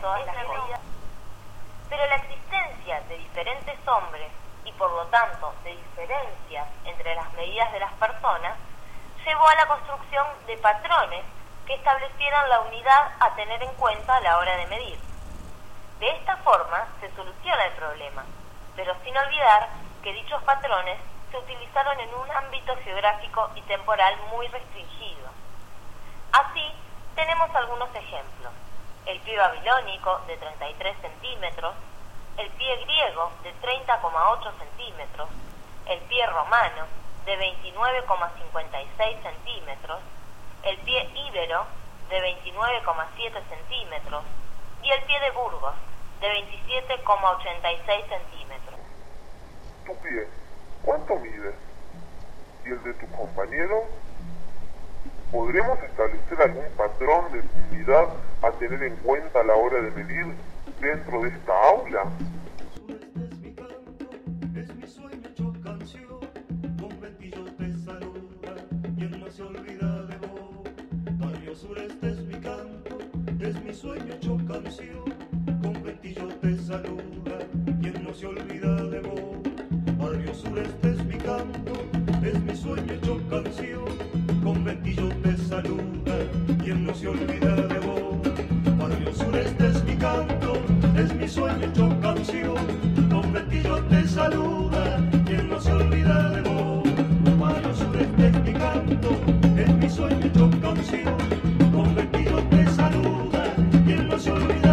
todas las cosas. Pero la existencia de diferentes hombres y por lo tanto de diferencias entre las medidas de las personas llevó a la construcción de patrones que establecieran la unidad a tener en cuenta a la hora de medir. De esta forma se soluciona el problema, pero sin olvidar que dichos patrones se utilizaron en un ámbito geográfico y temporal muy restringido. Así, tenemos algunos ejemplos: el pie babilónico de 33 centímetros, el pie griego de 30,8 centímetros, el pie romano de 29,56 centímetros, el pie íbero de 29,7 centímetros y el pie de Burgos de 27,86 centímetros. Tu pie, ¿cuánto mide? ¿Y el de tu compañero? ¿Podremos establecer algún patrón de unidad a tener en cuenta a la hora de medir dentro de esta aula? Es mi sueño hecho canción, con ventillos te saluda, quien no se olvida de vos. Barrio Sureste es mi canto, es mi sueño hecho canción, con ventillos te saluda, quien no se olvida de vos. Barrio Sureste es mi canto, es mi sueño hecho canción, con ventillos te saluda, quien no se olvida de vos. Barrio Sureste es mi canto, es mi sueño hecho canción, con ventillo te saluda, quien no se olvida de vos. Barrio Sureste es mi canto, es mi sueño hecho canción, con ventillo te saluda, quien no se olvida.